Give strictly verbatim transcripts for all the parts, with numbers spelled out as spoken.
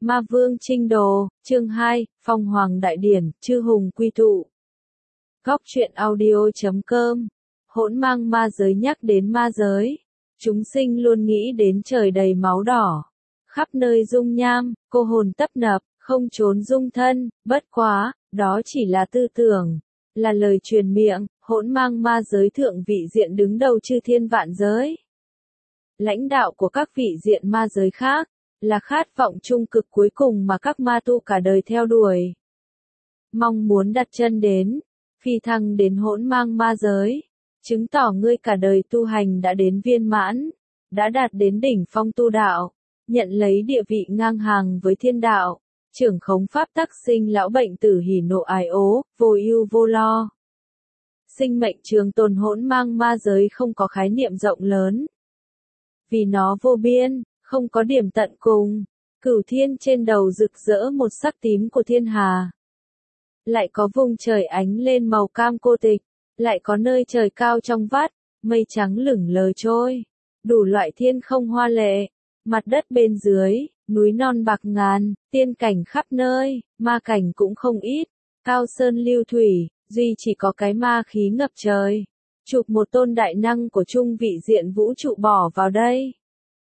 Ma Vương Trinh Đồ, chương hai, Phong Hoàng Đại Điển, Chư Hùng Quy Tụ. Góc truyện audio chấm com. Hỗn mang ma giới. Nhắc đến ma giới, chúng sinh luôn nghĩ đến trời đầy máu đỏ, khắp nơi dung nham, cô hồn tấp nập, không trốn dung thân. Bất quá, đó chỉ là tư tưởng, là lời truyền miệng. Hỗn mang ma giới thượng vị diện đứng đầu chư thiên vạn giới. Lãnh đạo của các vị diện ma giới khác, là khát vọng trung cực cuối cùng mà các ma tu cả đời theo đuổi. Mong muốn đặt chân đến, phi thăng đến hỗn mang ma giới, chứng tỏ ngươi cả đời tu hành đã đến viên mãn, đã đạt đến đỉnh phong tu đạo, nhận lấy địa vị ngang hàng với thiên đạo, trưởng khống pháp tắc sinh lão bệnh tử hỉ nộ ái ố, vô ưu vô lo. Sinh mệnh trường tồn hỗn mang ma giới không có khái niệm rộng lớn, vì nó vô biên, không có điểm tận cùng. Cửu thiên trên đầu rực rỡ một sắc tím của thiên hà, lại có vùng trời ánh lên màu cam cô tịch, lại có nơi trời cao trong vắt, mây trắng lửng lờ trôi, đủ loại thiên không hoa lệ, mặt đất bên dưới, núi non bạc ngàn, tiên cảnh khắp nơi, ma cảnh cũng không ít, cao sơn lưu thủy, duy chỉ có cái ma khí ngập trời. Chụp một tôn đại năng của trung vị diện vũ trụ bỏ vào đây.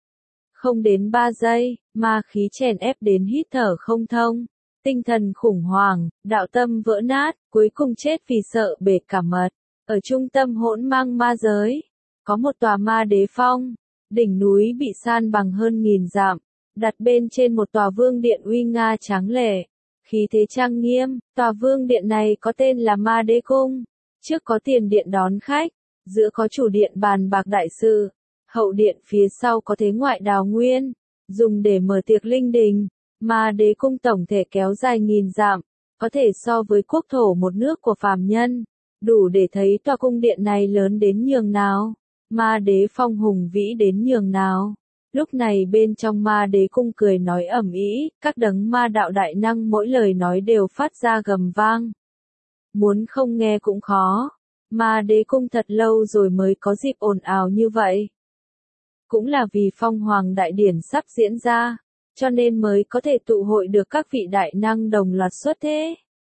Không đến ba giây, ma khí chèn ép đến hít thở không thông, tinh thần khủng hoảng, đạo tâm vỡ nát, cuối cùng chết vì sợ bể cả mật. Ở trung tâm hỗn mang ma giới, có một tòa ma đế phong, đỉnh núi bị san bằng hơn nghìn dặm, đặt bên trên một tòa vương điện uy nga tráng lệ, khí thế trang nghiêm. Tòa vương điện này có tên là Ma Đế Cung, trước có tiền điện đón khách, giữa có chủ điện bàn bạc đại sự, hậu điện phía sau có thế ngoại đào nguyên, dùng để mở tiệc linh đình. Ma Đế Cung tổng thể kéo dài nghìn dặm, có thể so với quốc thổ một nước của phàm nhân, đủ để thấy tòa cung điện này lớn đến nhường nào, Ma Đế Phong hùng vĩ đến nhường nào. Lúc này bên trong Ma Đế Cung cười nói ầm ĩ, các đấng ma đạo đại năng mỗi lời nói đều phát ra gầm vang. Muốn không nghe cũng khó. Ma Đế Cung thật lâu rồi mới có dịp ồn ào như vậy. Cũng là vì Phong Hoàng Đại Điển sắp diễn ra, cho nên mới có thể tụ hội được các vị đại năng đồng loạt xuất thế.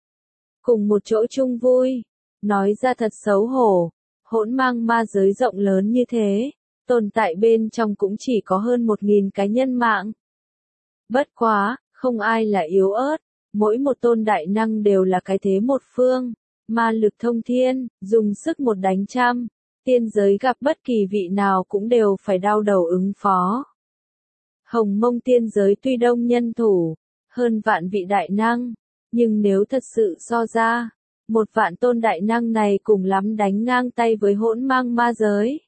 Cùng một chỗ chung vui, nói ra thật xấu hổ, hỗn mang ma giới rộng lớn như thế, tồn tại bên trong cũng chỉ có hơn một nghìn cái nhân mạng. Bất quá, không ai là yếu ớt, mỗi một tôn đại năng đều là cái thế một phương, ma lực thông thiên, dùng sức một đánh trăm, tiên giới gặp bất kỳ vị nào cũng đều phải đau đầu ứng phó. Hồng Mông tiên giới tuy đông nhân thủ, hơn vạn vị đại năng, nhưng nếu thật sự so ra, một vạn tôn đại năng này cùng lắm đánh ngang tay với hỗn mang ma giới.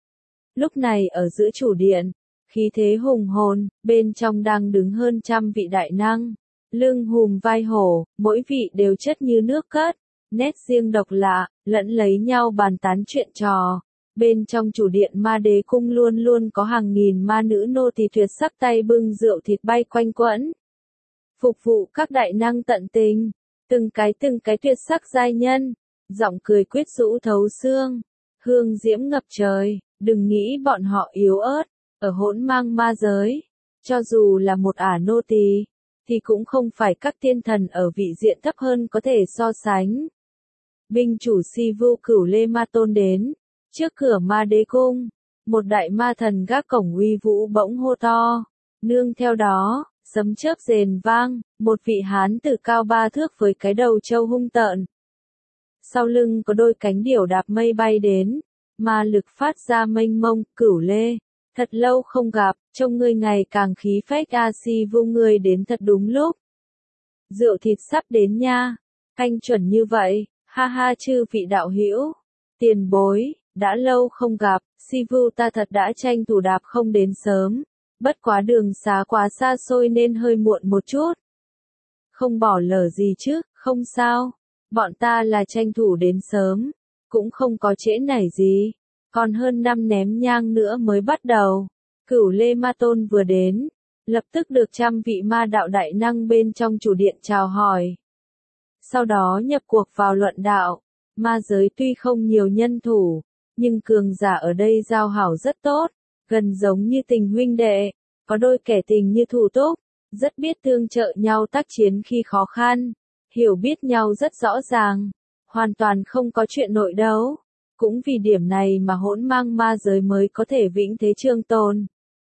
Lúc này ở giữa chủ điện, khí thế hùng hồn, bên trong đang đứng hơn trăm vị đại năng, lưng hùm vai hổ, mỗi vị đều chất như nước cất, nét riêng độc lạ, lẫn lấy nhau bàn tán chuyện trò. Bên trong chủ điện Ma Đế Cung luôn luôn có hàng nghìn ma nữ nô tỳ tuyệt sắc tay bưng rượu thịt bay quanh quẩn, phục vụ các đại năng tận tình, từng cái từng cái tuyệt sắc giai nhân, giọng cười quyết rũ thấu xương, hương diễm ngập trời. Đừng nghĩ bọn họ yếu ớt, ở hỗn mang ma giới, cho dù là một ả nô tỳ, thì cũng không phải các thiên thần ở vị diện thấp hơn có thể so sánh. Binh chủ Si Vu Cửu Lê Ma Tôn đến, trước cửa Ma Đế Cung, một đại ma thần gác cổng uy vũ bỗng hô to, nương theo đó, sấm chớp rền vang, một vị hán tử cao ba thước với cái đầu trâu hung tợn. Sau lưng có đôi cánh điểu đạp mây bay đến. Ma lực phát ra mênh mông. Cửu Lê, thật lâu không gặp, trông ngươi ngày càng khí phách. A Si Vu ngươi đến thật đúng lúc. Rượu thịt sắp đến nha, canh chuẩn như vậy, ha ha. Chư vị đạo hữu, tiền bối, đã lâu không gặp. Si Vu ta thật đã tranh thủ đạp không đến sớm, bất quá đường xá quá xa xôi nên hơi muộn một chút. Không bỏ lỡ gì chứ, không sao, bọn ta là tranh thủ đến sớm, cũng không có trễ nải gì, còn hơn năm ném nhang nữa mới bắt đầu. Cửu Lê Ma Tôn vừa đến, lập tức được trăm vị ma đạo đại năng bên trong chủ điện chào hỏi. Sau đó nhập cuộc vào luận đạo. Ma giới tuy không nhiều nhân thủ, nhưng cường giả ở đây giao hảo rất tốt, gần giống như tình huynh đệ, có đôi kẻ tình như thủ túc, rất biết tương trợ nhau tác chiến khi khó khăn, hiểu biết nhau rất rõ ràng, hoàn toàn không có chuyện nội đấu. Cũng vì điểm này mà hỗn mang ma giới mới có thể vĩnh thế trường tồn,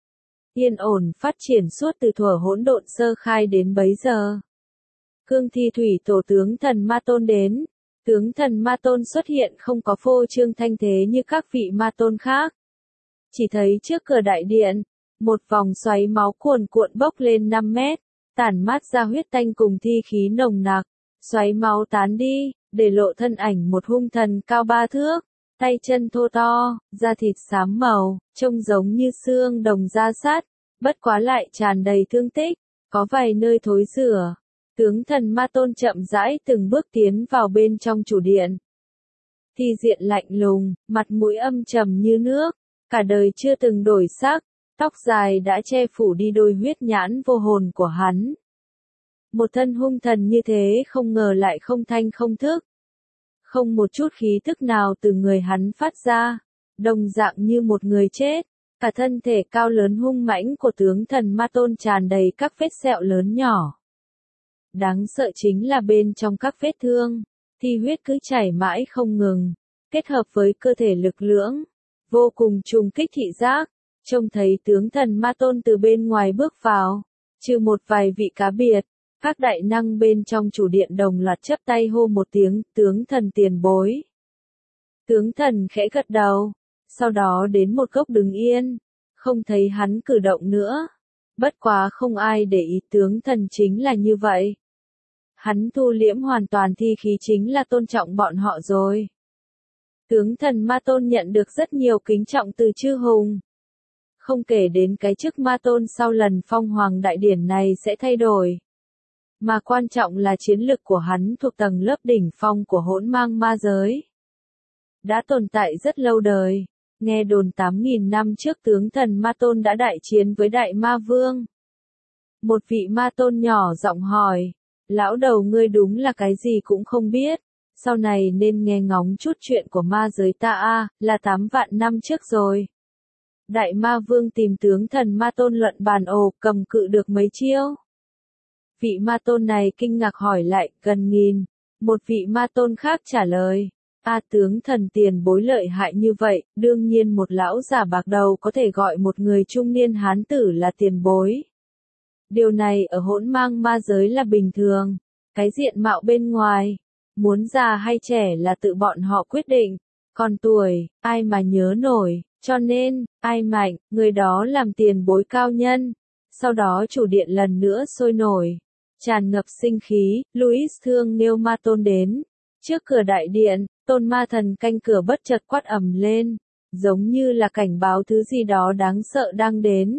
yên ổn phát triển suốt từ thuở hỗn độn sơ khai đến bấy giờ. Cương thi thủy tổ tướng thần ma tôn đến, tướng thần ma tôn xuất hiện không có phô trương thanh thế như các vị ma tôn khác. Chỉ thấy trước cửa đại điện, một vòng xoáy máu cuồn cuộn bốc lên năm mét, tản mát ra huyết tanh cùng thi khí nồng nặc, xoáy máu tán đi, để lộ thân ảnh một hung thần cao ba thước, tay chân thô to, da thịt xám màu, trông giống như xương đồng da sắt, bất quá lại tràn đầy thương tích, có vài nơi thối rữa. Tướng thần ma tôn chậm rãi từng bước tiến vào bên trong chủ điện. Thi diện lạnh lùng, mặt mũi âm trầm như nước, cả đời chưa từng đổi sắc, tóc dài đã che phủ đi đôi huyết nhãn vô hồn của hắn. Một thân hung thần như thế không ngờ lại không thanh không thức. Không một chút khí thức nào từ người hắn phát ra, đồng dạng như một người chết. Cả thân thể cao lớn hung mãnh của tướng thần ma tôn tràn đầy các vết sẹo lớn nhỏ. Đáng sợ chính là bên trong các vết thương, thi huyết cứ chảy mãi không ngừng, kết hợp với cơ thể lực lưỡng, vô cùng trùng kích thị giác, trông thấy tướng thần ma tôn từ bên ngoài bước vào, trừ một vài vị cá biệt, các đại năng bên trong chủ điện đồng loạt chắp tay hô một tiếng, tướng thần tiền bối. Tướng thần khẽ gật đầu, sau đó đến một góc đứng yên, không thấy hắn cử động nữa. Bất quá không ai để ý tướng thần chính là như vậy. Hắn thu liễm hoàn toàn thi khí chính là tôn trọng bọn họ rồi. Tướng thần ma tôn nhận được rất nhiều kính trọng từ chư hùng. Không kể đến cái chức ma tôn sau lần phong hoàng đại điển này sẽ thay đổi. Mà quan trọng là chiến lực của hắn thuộc tầng lớp đỉnh phong của hỗn mang ma giới. Đã tồn tại rất lâu đời. Nghe đồn tám nghìn năm trước tướng thần ma tôn đã đại chiến với đại ma vương. Một vị ma tôn nhỏ giọng hỏi, lão đầu ngươi đúng là cái gì cũng không biết, sau này nên nghe ngóng chút chuyện của ma giới ta a, là tám vạn năm trước rồi. Đại ma vương tìm tướng thần ma tôn luận bàn ồ, cầm cự được mấy chiêu. Vị ma tôn này kinh ngạc hỏi lại, gần nghìn. Một vị ma tôn khác trả lời, a tướng thần tiền bối lợi hại như vậy, đương nhiên một lão già bạc đầu có thể gọi một người trung niên hán tử là tiền bối. Điều này ở hỗn mang ma giới là bình thường, cái diện mạo bên ngoài, muốn già hay trẻ là tự bọn họ quyết định, còn tuổi, ai mà nhớ nổi, cho nên, ai mạnh, người đó làm tiền bối cao nhân. Sau đó chủ điện lần nữa sôi nổi, tràn ngập sinh khí, Louis thương nêu ma tôn đến. Trước cửa đại điện, tôn ma thần canh cửa bất chợt quát ầm lên, giống như là cảnh báo thứ gì đó đáng sợ đang đến.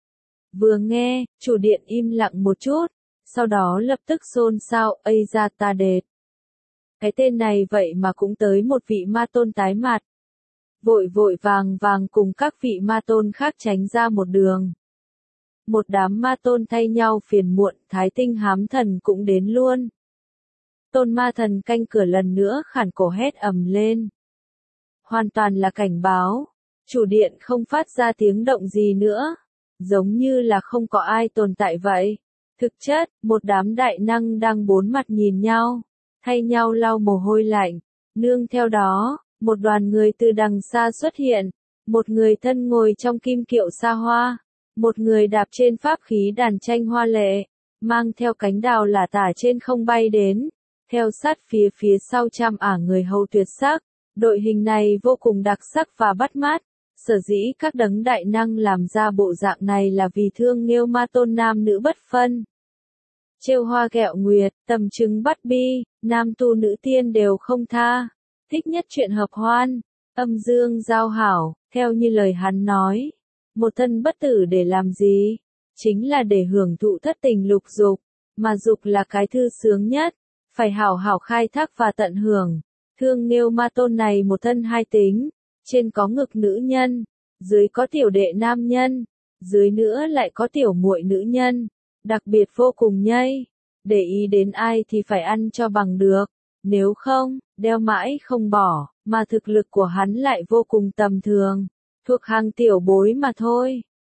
Vừa nghe, chủ điện im lặng một chút, sau đó lập tức xôn xao, ây ra ta đệt. Cái tên này vậy mà cũng tới một vị ma tôn tái mặt. Vội vội vàng vàng cùng các vị ma tôn khác tránh ra một đường. Một đám ma tôn thay nhau phiền muộn, thái tinh hám thần cũng đến luôn. Tôn ma thần canh cửa lần nữa khản cổ hét ầm lên. Hoàn toàn là cảnh báo, chủ điện không phát ra tiếng động gì nữa, giống như là không có ai tồn tại vậy. Thực chất, một đám đại năng đang bốn mặt nhìn nhau, thay nhau lau mồ hôi lạnh, nương theo đó, một đoàn người từ đằng xa xuất hiện, một người thân ngồi trong kim kiệu xa hoa, một người đạp trên pháp khí đàn tranh hoa lệ, mang theo cánh đào lả tả trên không bay đến. Theo sát phía phía sau trăm ả người hầu tuyệt sắc, đội hình này vô cùng đặc sắc và bắt mắt. Sở dĩ các đấng đại năng làm ra bộ dạng này là vì thương nghêu ma tôn nam nữ bất phân. Trêu hoa ghẹo nguyệt, tầm trứng bắt bi, nam tu nữ tiên đều không tha. Thích nhất chuyện hợp hoan, âm dương giao hảo, theo như lời hắn nói. Một thân bất tử để làm gì? Chính là để hưởng thụ thất tình lục dục, mà dục là cái thư sướng nhất. Phải hảo hảo khai thác và tận hưởng. Thương nghêu ma tôn này một thân hai tính, trên có ngực nữ nhân, dưới có tiểu đệ nam nhân, dưới nữa lại có tiểu muội nữ nhân, đặc biệt vô cùng nhây. Để ý đến ai thì phải ăn cho bằng được, nếu không, đeo mãi không bỏ, mà thực lực của hắn lại vô cùng tầm thường, thuộc hàng tiểu bối mà thôi.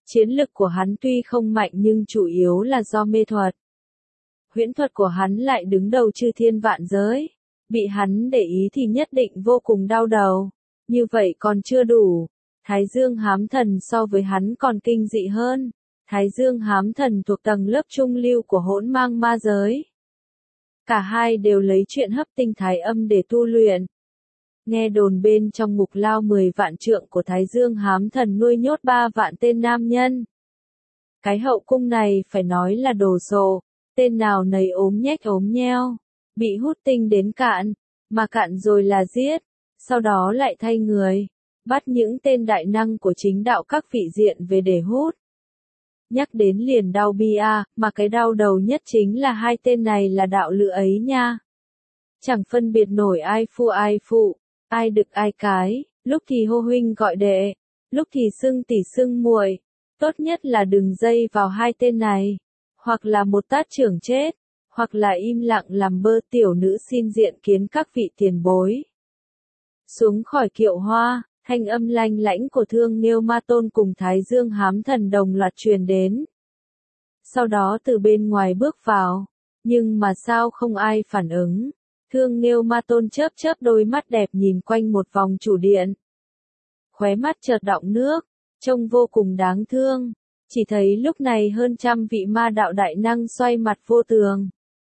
Chiến lực của hắn tuy không mạnh nhưng chủ yếu là do mê thuật. Huyễn thuật của hắn lại đứng đầu chư thiên vạn giới. Bị hắn để ý thì nhất định vô cùng đau đầu. Như vậy còn chưa đủ. Thái Dương Hám Thần so với hắn còn kinh dị hơn. Thái Dương Hám Thần thuộc tầng lớp trung lưu của hỗn mang ma giới. Cả hai đều lấy chuyện hấp tinh thái âm để tu luyện. Nghe đồn bên trong ngục lao mười vạn trượng của Thái Dương Hám Thần nuôi nhốt ba vạn tên nam nhân. Cái hậu cung này phải nói là đồ sộ, tên nào nấy ốm nhách ốm nheo, bị hút tinh đến cạn, mà cạn rồi là giết, sau đó lại thay người, bắt những tên đại năng của chính đạo các vị diện về để hút. Nhắc đến liền đau bi a, mà cái đau đầu nhất chính là hai tên này là đạo lữ ấy nha. Chẳng phân biệt nổi ai phu ai phụ, ai đực ai cái, lúc thì hô huynh gọi đệ, lúc thì xưng tỷ xưng muội, tốt nhất là đừng dây vào hai tên này, hoặc là một tát trưởng chết, hoặc là im lặng làm bơ. Tiểu nữ xin diện kiến các vị tiền bối. Xuống khỏi kiệu hoa, thanh âm lanh lãnh của Thương Nghêu Ma Tôn cùng Thái Dương Hám Thần đồng loạt truyền đến. Sau đó từ bên ngoài bước vào, nhưng mà sao không ai phản ứng. Thương Nghêu Ma Tôn chớp chớp đôi mắt đẹp nhìn quanh một vòng chủ điện. Khóe mắt chợt đọng nước, trông vô cùng đáng thương. Chỉ thấy lúc này hơn trăm vị ma đạo đại năng xoay mặt vô tường.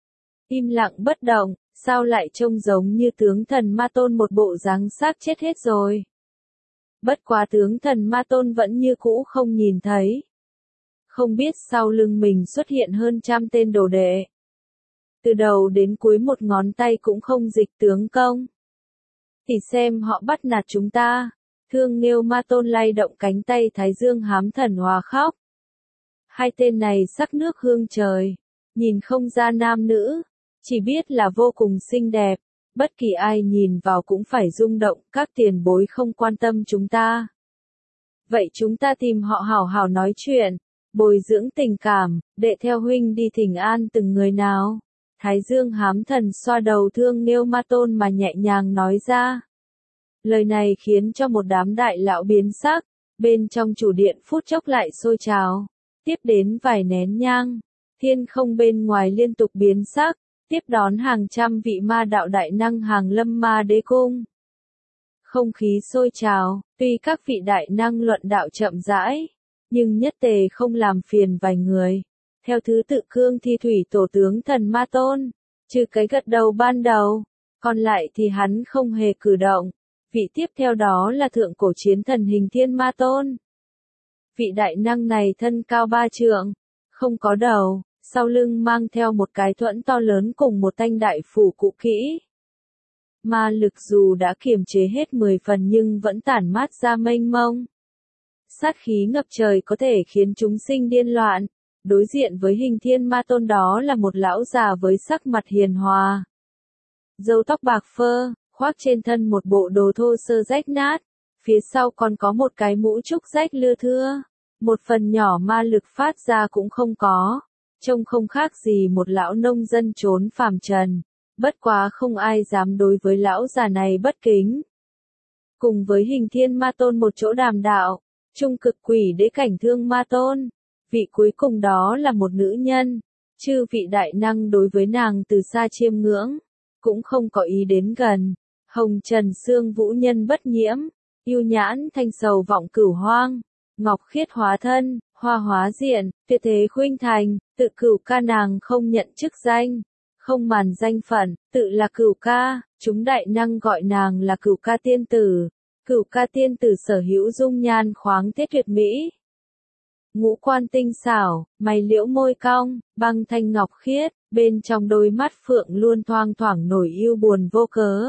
Im lặng bất động, sao lại trông giống như tướng thần Ma Tôn một bộ dáng xác chết hết rồi. Bất quá tướng thần Ma Tôn vẫn như cũ không nhìn thấy. Không biết sau lưng mình xuất hiện hơn trăm tên đồ đệ. Từ đầu đến cuối một ngón tay cũng không dịch tướng công. Thì xem họ bắt nạt chúng ta. Thương Nghêu Ma Tôn lay động cánh tay Thái Dương Hám Thần hòa khóc. Hai tên này sắc nước hương trời. Nhìn không ra nam nữ. Chỉ biết là vô cùng xinh đẹp. Bất kỳ ai nhìn vào cũng phải rung động. Các tiền bối không quan tâm chúng ta. Vậy chúng ta tìm họ hảo hảo nói chuyện. Bồi dưỡng tình cảm. Đệ theo huynh đi thỉnh an từng người nào. Thái Dương Hám Thần xoa đầu Thương Nghêu Ma Tôn mà nhẹ nhàng nói ra. Lời này khiến cho một đám đại lão biến sắc, bên trong chủ điện phút chốc lại sôi trào. Tiếp đến vài nén nhang, thiên không bên ngoài liên tục biến sắc, tiếp đón hàng trăm vị ma đạo đại năng hàng lâm ma đế cung. Không khí sôi trào, tuy các vị đại năng luận đạo chậm rãi, nhưng nhất tề không làm phiền vài người. Theo thứ tự cương thi thủy tổ tướng thần Ma Tôn, trừ cái gật đầu ban đầu, còn lại thì hắn không hề cử động. Vị tiếp theo đó là thượng cổ chiến thần Hình Thiên Ma Tôn. Vị đại năng này thân cao ba trượng, không có đầu, sau lưng mang theo một cái thuẫn to lớn cùng một thanh đại phủ cũ kỹ. Ma lực dù đã kiềm chế hết mười phần nhưng vẫn tản mát ra mênh mông. Sát khí ngập trời có thể khiến chúng sinh điên loạn. Đối diện với Hình Thiên Ma Tôn đó là một lão già với sắc mặt hiền hòa. Râu tóc bạc phơ, khoác trên thân một bộ đồ thô sơ rách nát, phía sau còn có một cái mũ trúc rách lưa thưa, một phần nhỏ ma lực phát ra cũng không có, trông không khác gì một lão nông dân trốn phàm trần, bất quá không ai dám đối với lão già này bất kính. Cùng với Hình Thiên Ma Tôn một chỗ đàm đạo, trung cực quỷ đế cảnh Thương Ma Tôn, vị cuối cùng đó là một nữ nhân, chư vị đại năng đối với nàng từ xa chiêm ngưỡng, cũng không có ý đến gần. Hồng trần xương vũ nhân bất nhiễm, yêu nhãn thanh sầu vọng cửu hoang, ngọc khiết hóa thân, hoa hóa diện, tuyệt thế khuynh thành, tự cửu ca nàng không nhận chức danh, không màn danh phận, tự là cửu ca, chúng đại năng gọi nàng là cửu ca tiên tử, cửu ca tiên tử sở hữu dung nhan khoáng thế tuyệt mỹ. Ngũ quan tinh xảo, mày liễu môi cong, băng thanh ngọc khiết, bên trong đôi mắt phượng luôn thoang thoảng nổi yêu buồn vô cớ.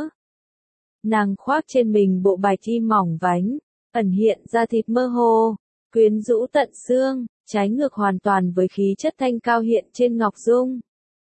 Nàng khoác trên mình bộ bạch y mỏng vánh, ẩn hiện ra thịt mơ hồ, quyến rũ tận xương, trái ngược hoàn toàn với khí chất thanh cao hiện trên ngọc dung.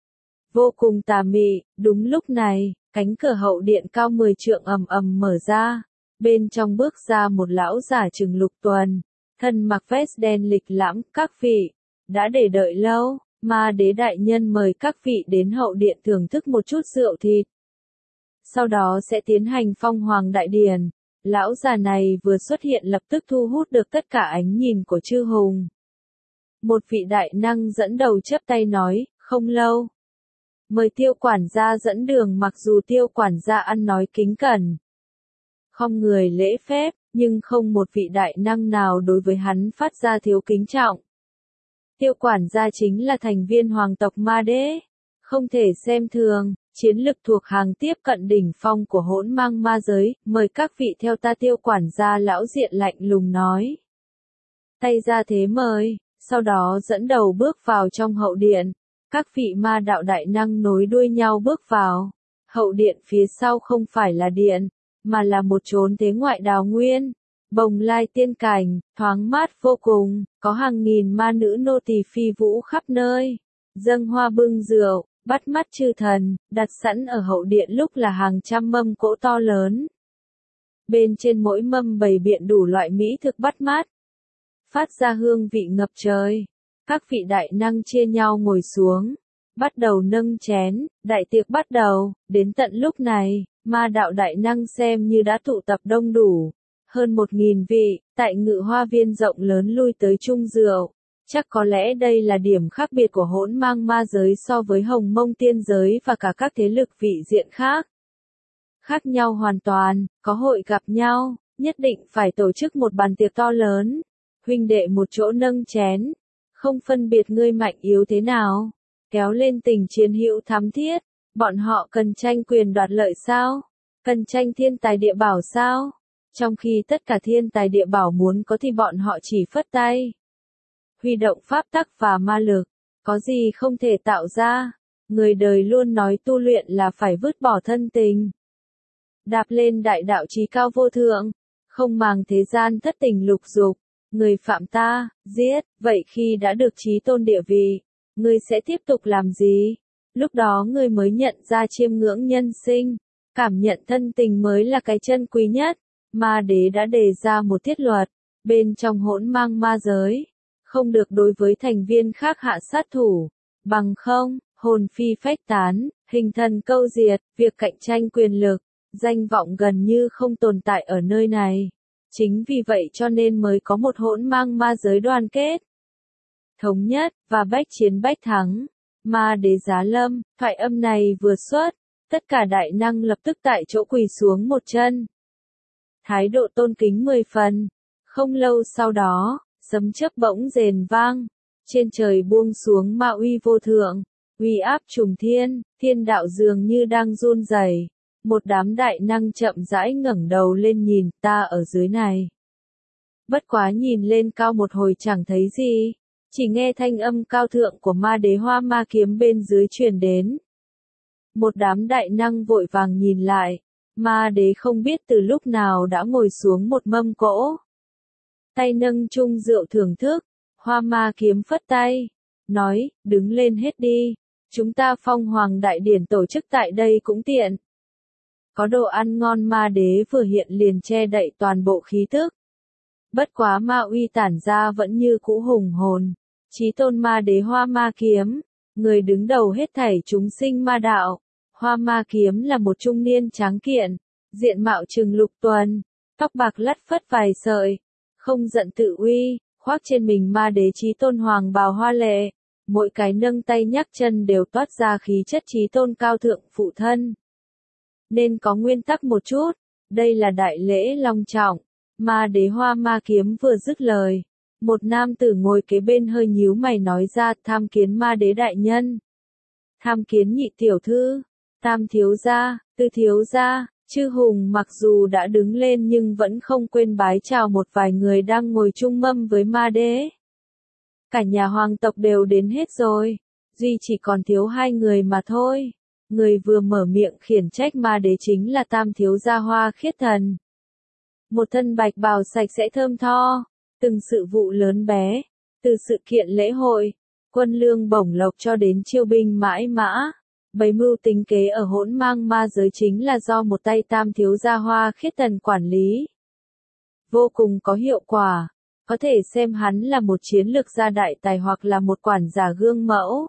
Vô cùng tà mị, đúng lúc này, cánh cửa hậu điện cao mười trượng ầm ầm mở ra, bên trong bước ra một lão giả chừng lục tuần, thân mặc vest đen lịch lãm. Các vị đã để đợi lâu, ma đế đại nhân mời các vị đến hậu điện thưởng thức một chút rượu thịt. Sau đó sẽ tiến hành phong hoàng đại điển, Lão già này vừa xuất hiện lập tức thu hút được tất cả ánh nhìn của chư hùng. Một vị đại năng dẫn đầu chắp tay nói, không lâu. Mời Tiêu quản gia dẫn đường, mặc dù Tiêu quản gia ăn nói kính cẩn, không người lễ phép, nhưng không một vị đại năng nào đối với hắn phát ra thiếu kính trọng. Tiêu quản gia chính là thành viên hoàng tộc Ma Đế, không thể xem thường, chiến lực thuộc hàng tiếp cận đỉnh phong của hỗn mang ma giới, mời các vị theo ta. Tiêu quản gia lão diện lạnh lùng nói. Tay ra thế mời, sau đó dẫn đầu bước vào trong hậu điện, các vị ma đạo đại năng nối đuôi nhau bước vào. Hậu điện phía sau không phải là điện, mà là một chốn thế ngoại đào nguyên, bồng lai tiên cảnh, thoáng mát vô cùng, có hàng nghìn ma nữ nô tỳ phi vũ khắp nơi, dâng hoa bưng rượu, bắt mắt chư thần, đặt sẵn ở hậu điện lúc là hàng trăm mâm cỗ to lớn. Bên trên mỗi mâm bày biện đủ loại mỹ thực bắt mắt, phát ra hương vị ngập trời. Các vị đại năng chia nhau ngồi xuống, bắt đầu nâng chén, đại tiệc bắt đầu. Đến tận lúc này, ma đạo đại năng xem như đã tụ tập đông đủ, hơn một nghìn vị, tại ngự hoa viên rộng lớn lui tới chung rượu. Chắc có lẽ đây là điểm khác biệt của hỗn mang ma giới so với hồng mông tiên giới và cả các thế lực vị diện khác. Khác nhau hoàn toàn, có hội gặp nhau, nhất định phải tổ chức một bàn tiệc to lớn. Huynh đệ một chỗ nâng chén, không phân biệt ngươi mạnh yếu thế nào, kéo lên tình chiến hữu thắm thiết. Bọn họ cần tranh quyền đoạt lợi sao? Cần tranh thiên tài địa bảo sao? Trong khi tất cả thiên tài địa bảo muốn có thì bọn họ chỉ phất tay. Huy động pháp tắc và ma lực, có gì không thể tạo ra. Người đời luôn nói tu luyện là phải vứt bỏ thân tình, đạp lên đại đạo chí cao vô thượng, không màng thế gian thất tình lục dục. Người phạm ta, giết, vậy khi đã được chí tôn địa vị, ngươi sẽ tiếp tục làm gì? Lúc đó ngươi mới nhận ra chiêm ngưỡng nhân sinh, cảm nhận thân tình mới là cái chân quý nhất. Ma đế đã đề ra một thiết luật, bên trong hỗn mang ma giới, không được đối với thành viên khác hạ sát thủ, bằng không, hồn phi phách tán, hình thần câu diệt, việc cạnh tranh quyền lực, danh vọng gần như không tồn tại ở nơi này. Chính vì vậy cho nên mới có một hỗn mang ma giới đoàn kết, thống nhất, và bách chiến bách thắng. Ma đế giá lâm, thoại âm này vừa xuất, tất cả đại năng lập tức tại chỗ quỳ xuống một chân. Thái độ tôn kính mười phần. Không lâu sau đó, sấm chớp bỗng rền vang, trên trời buông xuống ma uy vô thượng, uy áp trùng thiên, thiên đạo dường như đang run rẩy. Một đám đại năng chậm rãi ngẩng đầu lên nhìn ta ở dưới này. Bất quá nhìn lên cao một hồi chẳng thấy gì, chỉ nghe thanh âm cao thượng của ma đế Hoa Ma Kiếm bên dưới truyền đến. Một đám đại năng vội vàng nhìn lại, ma đế không biết từ lúc nào đã ngồi xuống một mâm cỗ. Tay nâng chung rượu thưởng thức, Hoa Ma Kiếm phất tay, nói, đứng lên hết đi, chúng ta phong hoàng đại điển tổ chức tại đây cũng tiện. Có đồ ăn ngon ma đế vừa hiện liền che đậy toàn bộ khí tức. Bất quá ma uy tản ra vẫn như cũ hùng hồn. Chí tôn ma đế Hoa Ma Kiếm, người đứng đầu hết thảy chúng sinh ma đạo. Hoa Ma Kiếm là một trung niên tráng kiện, diện mạo chừng lục tuần, tóc bạc lắt phất vài sợi, không giận tự uy, khoác trên mình ma đế chí tôn hoàng bào hoa lệ, mỗi cái nâng tay nhắc chân đều toát ra khí chất chí tôn cao thượng phụ thân. Nên có nguyên tắc một chút, đây là đại lễ long trọng. Ma đế Hoa Ma Kiếm vừa dứt lời, một nam tử ngồi kế bên hơi nhíu mày nói ra, tham kiến ma đế đại nhân. Tham kiến nhị tiểu thư, tam thiếu gia, tư thiếu gia. Chư hùng mặc dù đã đứng lên nhưng vẫn không quên bái chào một vài người đang ngồi chung mâm với ma đế. Cả nhà hoàng tộc đều đến hết rồi, duy chỉ còn thiếu hai người mà thôi. Người vừa mở miệng khiển trách ma đế chính là tam thiếu gia Hoa Khiết Thần. Một thân bạch bào sạch sẽ thơm tho, từng sự vụ lớn bé, từ sự kiện lễ hội, quân lương bổng lộc cho đến chiêu binh mãi mã. Bày mưu tính kế ở hỗn mang ma giới chính là do một tay tam thiếu gia Hoa Khiết Thần quản lý. Vô cùng có hiệu quả, có thể xem hắn là một chiến lược gia đại tài hoặc là một quản giả gương mẫu.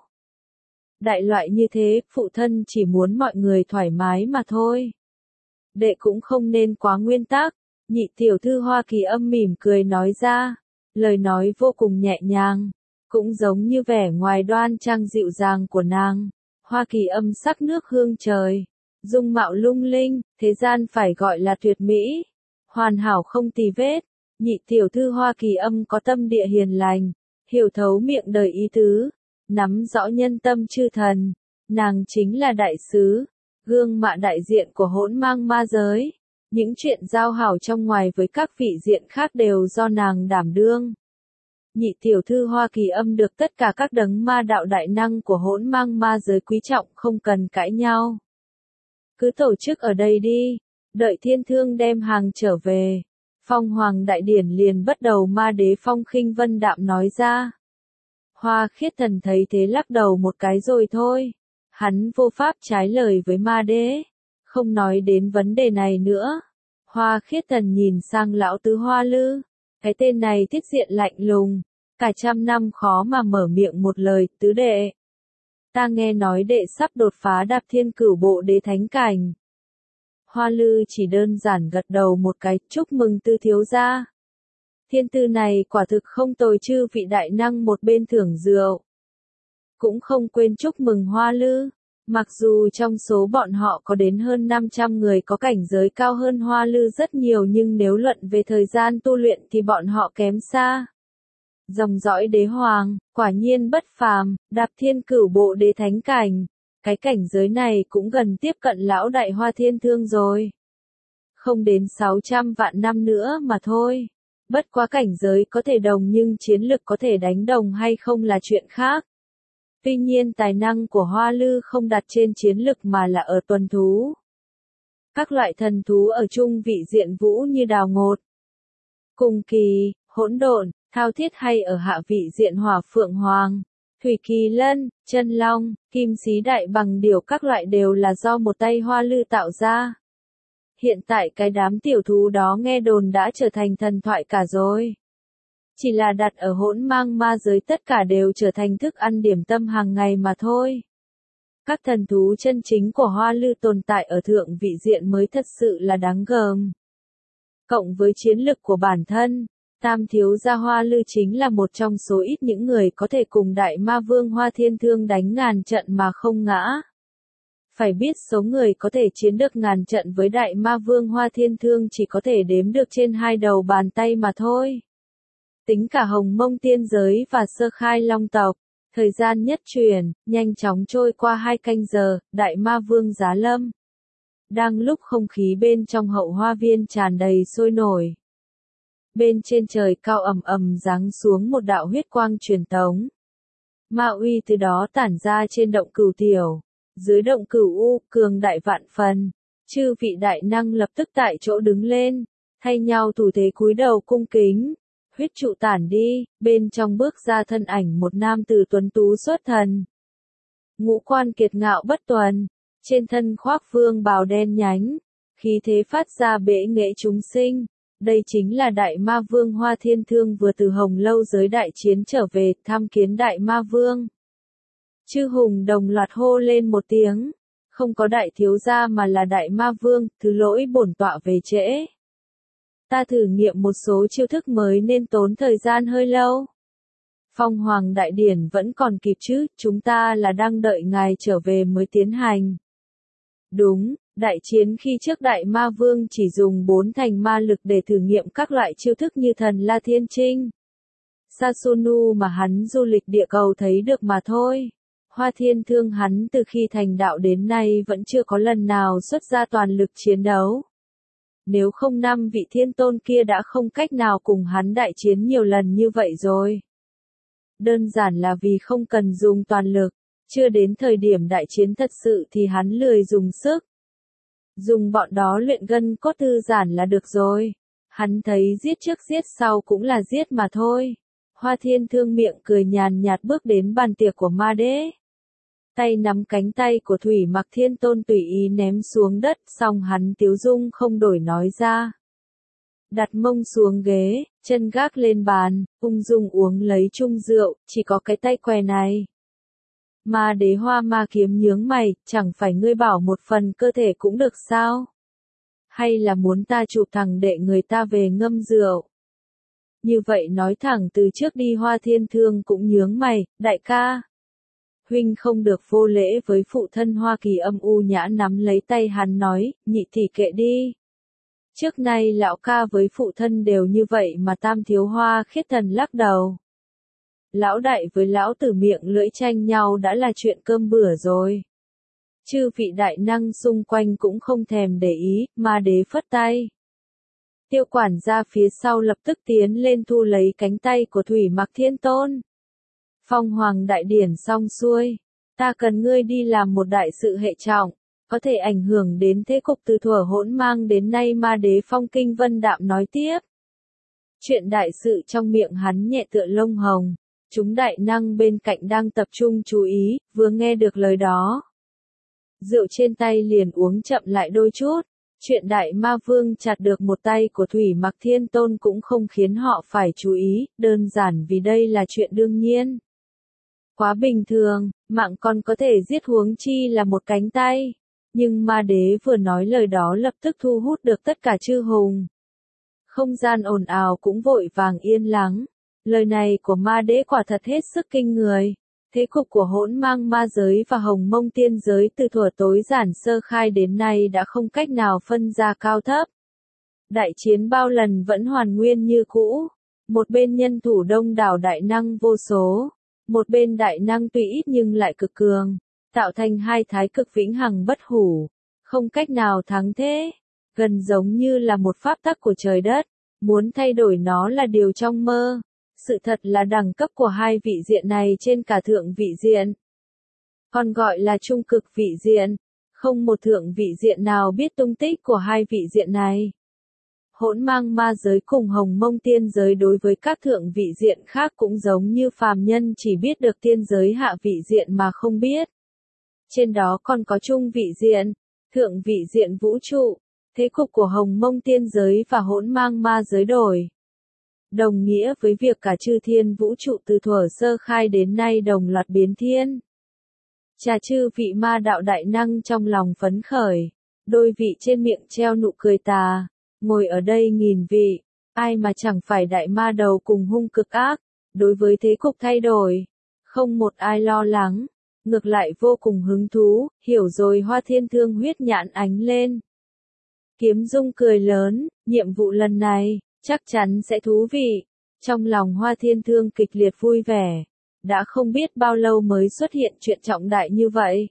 Đại loại như thế, phụ thân chỉ muốn mọi người thoải mái mà thôi. Đệ cũng không nên quá nguyên tắc, Nhị tiểu thư Hoa Kỳ Âm mỉm cười nói ra, lời nói vô cùng nhẹ nhàng, cũng giống như vẻ ngoài đoan trang dịu dàng của nàng. Hoa Kỳ Âm sắc nước hương trời, dung mạo lung linh, thế gian phải gọi là tuyệt mỹ, hoàn hảo không tì vết. Nhị tiểu thư Hoa Kỳ Âm có tâm địa hiền lành, hiểu thấu miệng đời ý tứ, nắm rõ nhân tâm chư thần, nàng chính là đại sứ, gương mạ đại diện của hỗn mang ma giới. Những chuyện giao hảo trong ngoài với các vị diện khác đều do nàng đảm đương. Nhị tiểu thư Hoa Kỳ Âm được tất cả các đấng ma đạo đại năng của hỗn mang ma giới quý trọng, không cần cãi nhau. Cứ tổ chức ở đây đi, đợi thiên thương đem hàng trở về. Phong Hoàng Đại Điển liền bắt đầu. Ma đế Phong Khinh Vân đạm nói ra. Hoa Khiết Thần thấy thế lắc đầu một cái rồi thôi. Hắn vô pháp trái lời với ma đế. Không nói đến vấn đề này nữa. Hoa Khiết Thần nhìn sang lão tứ Hoa Lư. Cái tên này tiết diện lạnh lùng. Cả trăm năm khó mà mở miệng một lời. Tứ đệ, ta nghe nói đệ sắp đột phá đạp thiên cửu bộ đế thánh cảnh. Hoa Lư chỉ đơn giản gật đầu một cái, chúc mừng Tư thiếu gia. Thiên tư này quả thực không tồi, chư vị đại năng một bên thưởng rượu. Cũng không quên chúc mừng Hoa Lư. Mặc dù trong số bọn họ có đến hơn năm trăm người có cảnh giới cao hơn Hoa Lư rất nhiều, nhưng nếu luận về thời gian tu luyện thì bọn họ kém xa. Dòng dõi đế hoàng, quả nhiên bất phàm, đạp thiên cửu bộ đế thánh cảnh. Cái cảnh giới này cũng gần tiếp cận lão đại Hoa Thiên Thương rồi. Không đến sáu trăm vạn năm nữa mà thôi. Bất quá cảnh giới có thể đồng nhưng chiến lực có thể đánh đồng hay không là chuyện khác. Tuy nhiên tài năng của Hoa Lư không đặt trên chiến lực mà là ở tuần thú. Các loại thần thú ở chung vị diện vũ như đào ngột, cùng kỳ, hỗn độn, thao thiết, hay ở hạ vị diện hỏa phượng hoàng, thủy kỳ lân, chân long, kim xí đại bằng điểu, các loại đều là do một tay Hoa Lư tạo ra. Hiện tại cái đám tiểu thú đó nghe đồn đã trở thành thần thoại cả rồi. Chỉ là đặt ở hỗn mang ma giới tất cả đều trở thành thức ăn điểm tâm hàng ngày mà thôi. Các thần thú chân chính của Hoa Lư tồn tại ở thượng vị diện mới thật sự là đáng gờm. Cộng với chiến lực của bản thân, Tam thiếu gia Hoa Lư chính là một trong số ít những người có thể cùng Đại Ma Vương Hoa Thiên Thương đánh ngàn trận mà không ngã. Phải biết số người có thể chiến được ngàn trận với Đại Ma Vương Hoa Thiên Thương chỉ có thể đếm được trên hai đầu bàn tay mà thôi. Tính cả Hồng Mông tiên giới và Sơ Khai Long tộc, thời gian nhất truyền, nhanh chóng trôi qua hai canh giờ, Đại Ma Vương giá lâm. Đang lúc không khí bên trong hậu hoa viên tràn đầy sôi nổi. Bên trên trời cao ầm ầm giáng xuống một đạo huyết quang truyền tống. Ma uy từ đó tản ra trên động Cửu Tiểu. Dưới động Cửu U, cường đại vạn phần. Chư vị đại năng lập tức tại chỗ đứng lên, thay nhau thủ thế cúi đầu cung kính. Huyết trụ tản đi, bên trong bước ra thân ảnh một nam tử tuấn tú xuất thần. Ngũ quan kiệt ngạo bất tuần, trên thân khoác vương bào đen nhánh, khí thế phát ra bệ nghệ chúng sinh. Đây chính là Đại Ma Vương Hoa Thiên Thương vừa từ Hồng Lâu giới đại chiến trở về, tham kiến Đại Ma Vương. Chư hùng đồng loạt hô lên một tiếng, không có đại thiếu gia mà là Đại Ma Vương, thứ lỗi bổn tọa về trễ. Ta thử nghiệm một số chiêu thức mới nên tốn thời gian hơi lâu. Phong Hoàng Đại Điển vẫn còn kịp chứ, chúng ta là đang đợi ngài trở về mới tiến hành. Đúng, đại chiến khi trước Đại Ma Vương chỉ dùng bốn thành ma lực để thử nghiệm các loại chiêu thức như thần La Thiên Trinh, Sasunu mà hắn du lịch địa cầu thấy được mà thôi. Hoa Thiên Thương hắn từ khi thành đạo đến nay vẫn chưa có lần nào xuất ra toàn lực chiến đấu. Nếu không năm vị thiên tôn kia đã không cách nào cùng hắn đại chiến nhiều lần như vậy rồi. Đơn giản là vì không cần dùng toàn lực, chưa đến thời điểm đại chiến thật sự thì hắn lười dùng sức. Dùng bọn đó luyện gân cốt thư giản là được rồi. Hắn thấy giết trước giết sau cũng là giết mà thôi. Hoa Thiên Thương miệng cười nhàn nhạt bước đến bàn tiệc của ma đế. Tay nắm cánh tay của Thủy Mặc Thiên Tôn tùy ý ném xuống đất, xong hắn tiếu dung không đổi nói ra. Đặt mông xuống ghế, chân gác lên bàn, ung dung uống lấy chung rượu, chỉ có cái tay què này. Ma đế Hoa Ma Kiếm nhướng mày, chẳng phải ngươi bảo một phần cơ thể cũng được sao? Hay là muốn ta chụp thằng đệ người ta về ngâm rượu? Như vậy nói thẳng từ trước đi. Hoa Thiên Thương cũng nhướng mày, đại ca. Huynh không được vô lễ với phụ thân. Hoa Kỳ âm u nhã nắm lấy tay hắn nói, nhị tỷ kệ đi. Trước nay lão ca với phụ thân đều như vậy mà. Tam thiếu Hoa Khiết Thần lắc đầu. Lão đại với lão tử miệng lưỡi tranh nhau đã là chuyện cơm bữa rồi. Chư vị đại năng xung quanh cũng không thèm để ý, Ma Đế phất tay. Tiêu quản gia phía sau lập tức tiến lên thu lấy cánh tay của Thủy Mặc Thiên Tôn. Phong Hoàng đại điển xong xuôi, ta cần ngươi đi làm một đại sự hệ trọng, có thể ảnh hưởng đến thế cục từ thuở hỗn mang đến nay. Ma Đế phong kinh vân đạm nói tiếp. Chuyện đại sự trong miệng hắn nhẹ tựa lông hồng, chúng đại năng bên cạnh đang tập trung chú ý, vừa nghe được lời đó. Rượu trên tay liền uống chậm lại đôi chút. Chuyện đại ma vương chặt được một tay của Thủy Mặc Thiên Tôn cũng không khiến họ phải chú ý, đơn giản vì đây là chuyện đương nhiên. Quá bình thường, mạng còn có thể giết huống chi là một cánh tay. Nhưng Ma Đế vừa nói lời đó lập tức thu hút được tất cả chư hùng. Không gian ồn ào cũng vội vàng yên lắng. Lời này của Ma Đế quả thật hết sức kinh người. Thế cục của hỗn mang ma giới và hồng mông tiên giới từ thuở tối giản sơ khai đến nay đã không cách nào phân ra cao thấp. Đại chiến bao lần vẫn hoàn nguyên như cũ. Một bên nhân thủ đông đảo đại năng vô số. Một bên đại năng tuy ít nhưng lại cực cường. Tạo thành hai thái cực vĩnh hằng bất hủ. Không cách nào thắng thế. Gần giống như là một pháp tắc của trời đất. Muốn thay đổi nó là điều trong mơ. Sự thật là đẳng cấp của hai vị diện này trên cả thượng vị diện. Còn gọi là trung cực vị diện. Không một thượng vị diện nào biết tung tích của hai vị diện này. Hỗn mang ma giới cùng hồng mông tiên giới đối với các thượng vị diện khác cũng giống như phàm nhân chỉ biết được tiên giới hạ vị diện mà không biết. Trên đó còn có trung vị diện, thượng vị diện vũ trụ. Thế cục của hồng mông tiên giới và hỗn mang ma giới đổi. Đồng nghĩa với việc cả chư thiên vũ trụ từ thuở sơ khai đến nay đồng loạt biến thiên. Chà chư vị ma đạo đại năng trong lòng phấn khởi, đôi vị trên miệng treo nụ cười tà, ngồi ở đây nghìn vị, ai mà chẳng phải đại ma đầu cùng hung cực ác, đối với thế cục thay đổi, không một ai lo lắng, ngược lại vô cùng hứng thú, hiểu rồi. Hoa Thiên Thương huyết nhãn ánh lên. Kiếm Dung cười lớn, nhiệm vụ lần này chắc chắn sẽ thú vị. Trong lòng Hoa Thiên Thương kịch liệt vui vẻ. Đã không biết bao lâu mới xuất hiện chuyện trọng đại như vậy.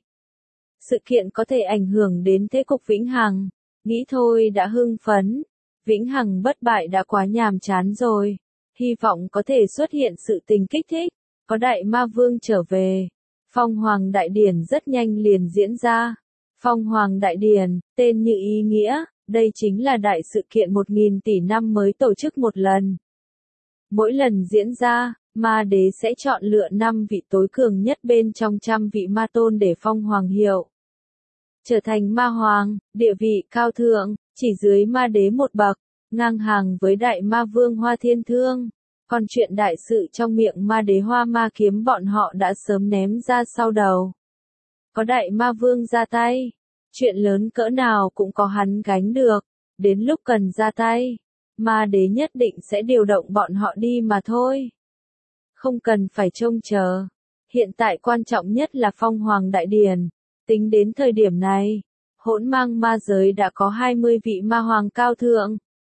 Sự kiện có thể ảnh hưởng đến thế cục vĩnh hằng. Nghĩ thôi đã hưng phấn. Vĩnh hằng bất bại đã quá nhàm chán rồi. Hy vọng có thể xuất hiện sự tình kích thích. Có đại ma vương trở về. Phong Hoàng Đại Điển rất nhanh liền diễn ra. Phong Hoàng Đại Điển, tên như ý nghĩa. Đây chính là đại sự kiện một nghìn tỷ năm mới tổ chức một lần. Mỗi lần diễn ra, Ma Đế sẽ chọn lựa năm vị tối cường nhất bên trong trăm vị ma tôn để phong hoàng hiệu. Trở thành ma hoàng, địa vị cao thượng, chỉ dưới Ma Đế một bậc, ngang hàng với đại ma vương Hoa Thiên Thương. Còn chuyện đại sự trong miệng Ma Đế Hoa Ma Kiếm bọn họ đã sớm ném ra sau đầu. Có đại ma vương ra tay. Chuyện lớn cỡ nào cũng có hắn gánh được, đến lúc cần ra tay, Ma Đế nhất định sẽ điều động bọn họ đi mà thôi. Không cần phải trông chờ, hiện tại quan trọng nhất là Phong Hoàng Đại Điển. Tính đến thời điểm này, hỗn mang ma giới đã có hai mươi vị ma hoàng cao thượng.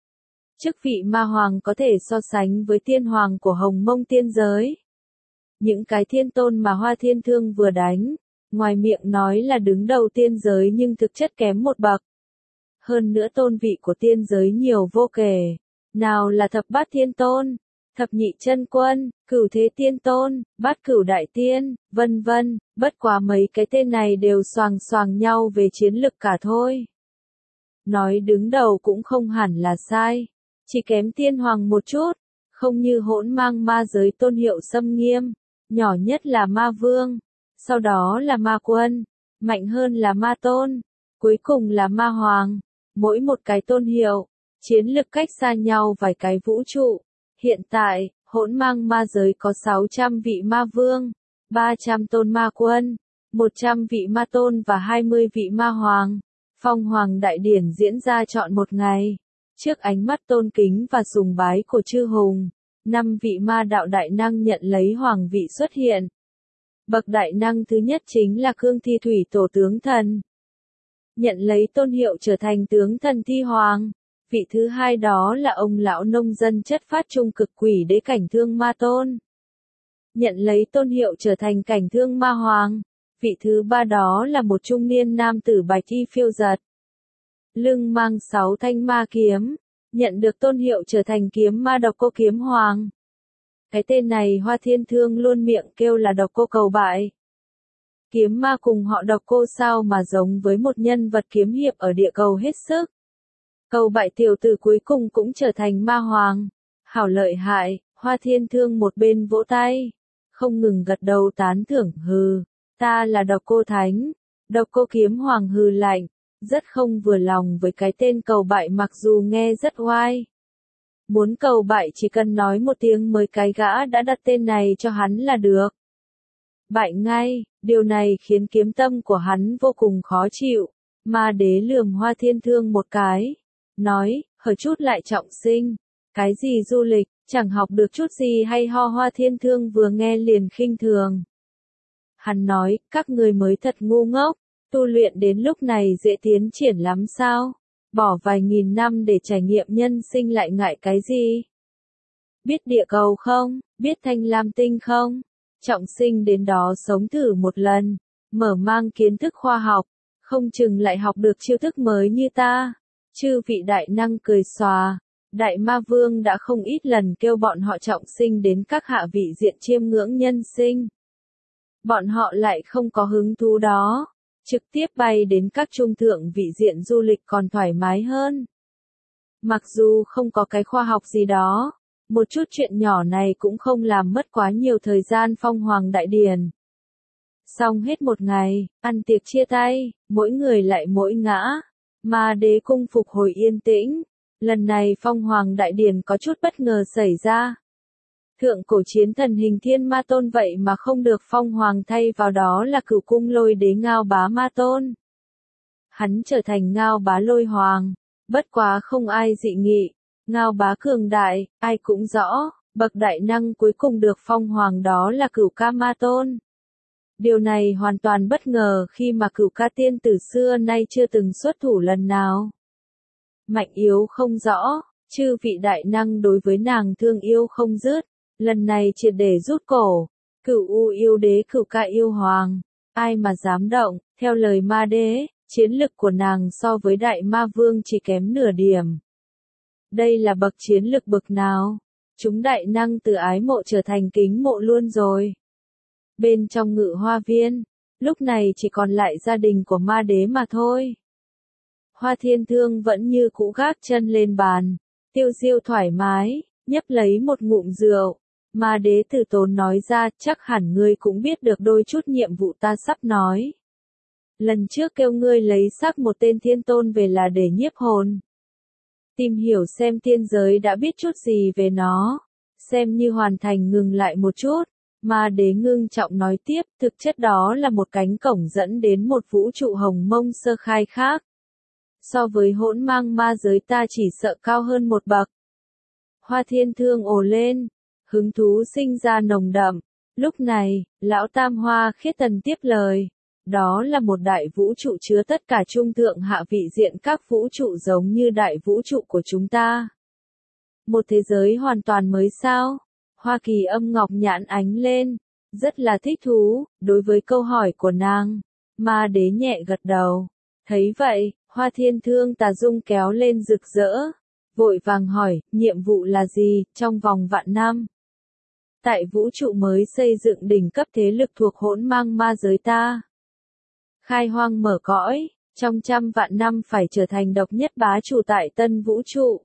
Chức vị ma hoàng có thể so sánh với tiên hoàng của hồng mông tiên giới. Những cái thiên tôn mà Hoa Thiên Thương vừa đánh, ngoài miệng nói là đứng đầu tiên giới nhưng thực chất kém một bậc. Hơn nữa tôn vị của tiên giới nhiều vô kể. Nào là thập bát thiên tôn, thập nhị chân quân, cửu thế tiên tôn, bát cửu đại tiên, vân vân, bất quá mấy cái tên này đều xoàng xoàng nhau về chiến lực cả thôi. Nói đứng đầu cũng không hẳn là sai, chỉ kém tiên hoàng một chút, không như hỗn mang ma giới tôn hiệu xâm nghiêm, nhỏ nhất là ma vương. Sau đó là ma quân, mạnh hơn là ma tôn, cuối cùng là ma hoàng, mỗi một cái tôn hiệu, chiến lực cách xa nhau vài cái vũ trụ. Hiện tại, hỗn mang ma giới có sáu trăm vị ma vương, ba trăm tôn ma quân, một trăm vị ma tôn và hai mươi vị ma hoàng. Phong Hoàng Đại Điển diễn ra trọn một ngày. Trước ánh mắt tôn kính và sùng bái của chư hùng, năm vị ma đạo đại năng nhận lấy hoàng vị xuất hiện. Bậc đại năng thứ nhất chính là Cương Thi Thủy Tổ tướng thần. Nhận lấy tôn hiệu trở thành tướng thần Thi Hoàng. Vị thứ hai đó là ông lão nông dân chất phát trung cực quỷ đế Cảnh Thương Ma Tôn. Nhận lấy tôn hiệu trở thành Cảnh Thương Ma Hoàng. Vị thứ ba đó là một trung niên nam tử bạch y phiêu giật. Lưng mang sáu thanh ma kiếm. Nhận được tôn hiệu trở thành Kiếm Ma Độc Cô Kiếm Hoàng. Cái tên này Hoa Thiên Thương luôn miệng kêu là Độc Cô cầu bại. Kiếm ma cùng họ Độc Cô sao mà giống với một nhân vật kiếm hiệp ở địa cầu hết sức. Cầu bại tiểu tử cuối cùng cũng trở thành ma hoàng. Hảo lợi hại, Hoa Thiên Thương một bên vỗ tay. Không ngừng gật đầu tán thưởng hừ. Ta là Độc Cô Thánh. Độc Cô Kiếm Hoàng hừ lạnh. Rất không vừa lòng với cái tên cầu bại mặc dù nghe rất oai. Muốn cầu bại chỉ cần nói một tiếng mới cái gã đã đặt tên này cho hắn là được. Bại ngay, điều này khiến kiếm tâm của hắn vô cùng khó chịu. Ma đế lườm Hoa Thiên Thương một cái. Nói, hở chút lại trọng sinh. Cái gì du lịch, chẳng học được chút gì hay ho. Hoa Thiên Thương vừa nghe liền khinh thường. Hắn nói, các người mới thật ngu ngốc. Tu luyện đến lúc này dễ tiến triển lắm sao? Bỏ vài nghìn năm để trải nghiệm nhân sinh lại ngại cái gì? Biết địa cầu không? Biết Thanh Lam Tinh không? Trọng sinh đến đó sống thử một lần, mở mang kiến thức khoa học, không chừng lại học được chiêu thức mới như ta. Chư vị đại năng cười xòa, Đại Ma Vương đã không ít lần kêu bọn họ trọng sinh đến các hạ vị diện chiêm ngưỡng nhân sinh. Bọn họ lại không có hứng thú đó. Trực tiếp bay đến các trung thượng vị diện du lịch còn thoải mái hơn. Mặc dù không có cái khoa học gì đó, một chút chuyện nhỏ này cũng không làm mất quá nhiều thời gian Phong Hoàng Đại Điển. Xong hết một ngày, ăn tiệc chia tay, mỗi người lại mỗi ngã, Ma đế cung phục hồi yên tĩnh. Lần này Phong Hoàng Đại Điển có chút bất ngờ xảy ra. Thượng cổ chiến thần hình thiên ma tôn vậy mà không được Phong Hoàng thay vào đó là Cửu Cung Lôi Đế Ngao Bá Ma Tôn. Hắn trở thành Ngao Bá Lôi Hoàng, bất quá không ai dị nghị, Ngao Bá cường đại, ai cũng rõ, bậc đại năng cuối cùng được Phong Hoàng đó là Cửu Ca Ma Tôn. Điều này hoàn toàn bất ngờ khi mà Cửu Ca tiên tử xưa nay chưa từng xuất thủ lần nào. Mạnh yếu không rõ, chư vị đại năng đối với nàng thương yêu không dứt. Lần này triệt để rút cổ, Cửu U yêu đế Cửu Ca yêu hoàng, ai mà dám động, theo lời ma đế, chiến lực của nàng so với Đại Ma Vương chỉ kém nửa điểm. Đây là bậc chiến lực bậc nào? Chúng đại năng từ ái mộ trở thành kính mộ luôn rồi. Bên trong Ngự Hoa Viên, lúc này chỉ còn lại gia đình của ma đế mà thôi. Hoa Thiên Thương vẫn như cũ gác chân lên bàn, tiêu diêu thoải mái, nhấp lấy một ngụm rượu. Ma đế từ tốn nói ra, chắc hẳn ngươi cũng biết được đôi chút nhiệm vụ ta sắp nói. Lần trước kêu ngươi lấy xác một tên thiên tôn về là để nhiếp hồn. Tìm hiểu xem thiên giới đã biết chút gì về nó. Xem như hoàn thành ngừng lại một chút. Ma đế ngưng trọng nói tiếp, thực chất đó là một cánh cổng dẫn đến một vũ trụ hồng mông sơ khai khác. So với hỗn mang ma giới ta chỉ sợ cao hơn một bậc. Hoa Thiên Thương ồ lên. Hứng thú sinh ra nồng đậm. Lúc này, lão Tam Hoa Khiết Thần tiếp lời. Đó là một đại vũ trụ chứa tất cả trung thượng hạ vị diện các vũ trụ giống như đại vũ trụ của chúng ta. Một thế giới hoàn toàn mới sao? Hoa Kỳ Âm Ngọc nhãn ánh lên. Rất là thích thú, đối với câu hỏi của nàng. Ma đế nhẹ gật đầu. Thấy vậy, Hoa Thiên Thương tà dung kéo lên rực rỡ. Vội vàng hỏi, nhiệm vụ là gì, trong vòng vạn năm? Tại vũ trụ mới xây dựng đỉnh cấp thế lực thuộc hỗn mang ma giới ta. Khai hoang mở cõi, trong trăm vạn năm phải trở thành độc nhất bá chủ tại tân vũ trụ.